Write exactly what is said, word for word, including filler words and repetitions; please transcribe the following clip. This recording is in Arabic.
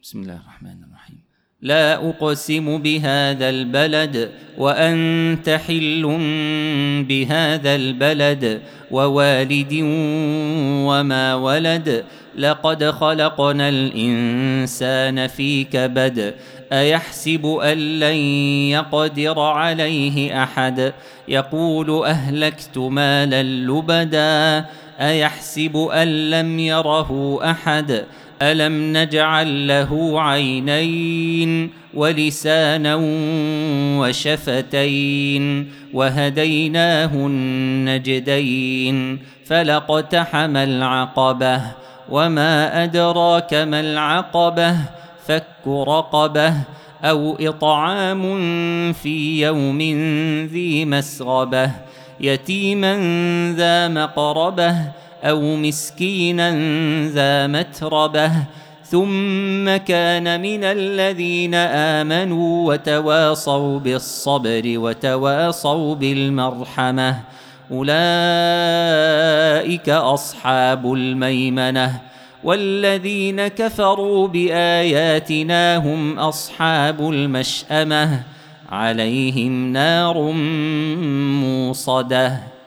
بسم الله الرحمن الرحيم. لا أقسم بهذا البلد وأنت حل بهذا البلد ووالد وما ولد لقد خلقنا الإنسان في كبد أيحسب أن لن يقدر عليه أحد يقول أهلكت مالا لبدا أيحسب أن لم يره أحد ألم نجعل له عينين ولسانا وشفتين وهديناه النجدين فلاقتحم العقبة وما أدراك ما العقبة فك رقبة أو إطعام في يوم ذي مسغبة يتيما ذا مقربة أو مسكينا ذا متربة ثم كان من الذين آمنوا وتواصوا بالصبر وتواصوا بالمرحمة أولئك أصحاب الميمنة والذين كفروا بآياتنا هم أصحاب المشأمة عليهم نار موصدة.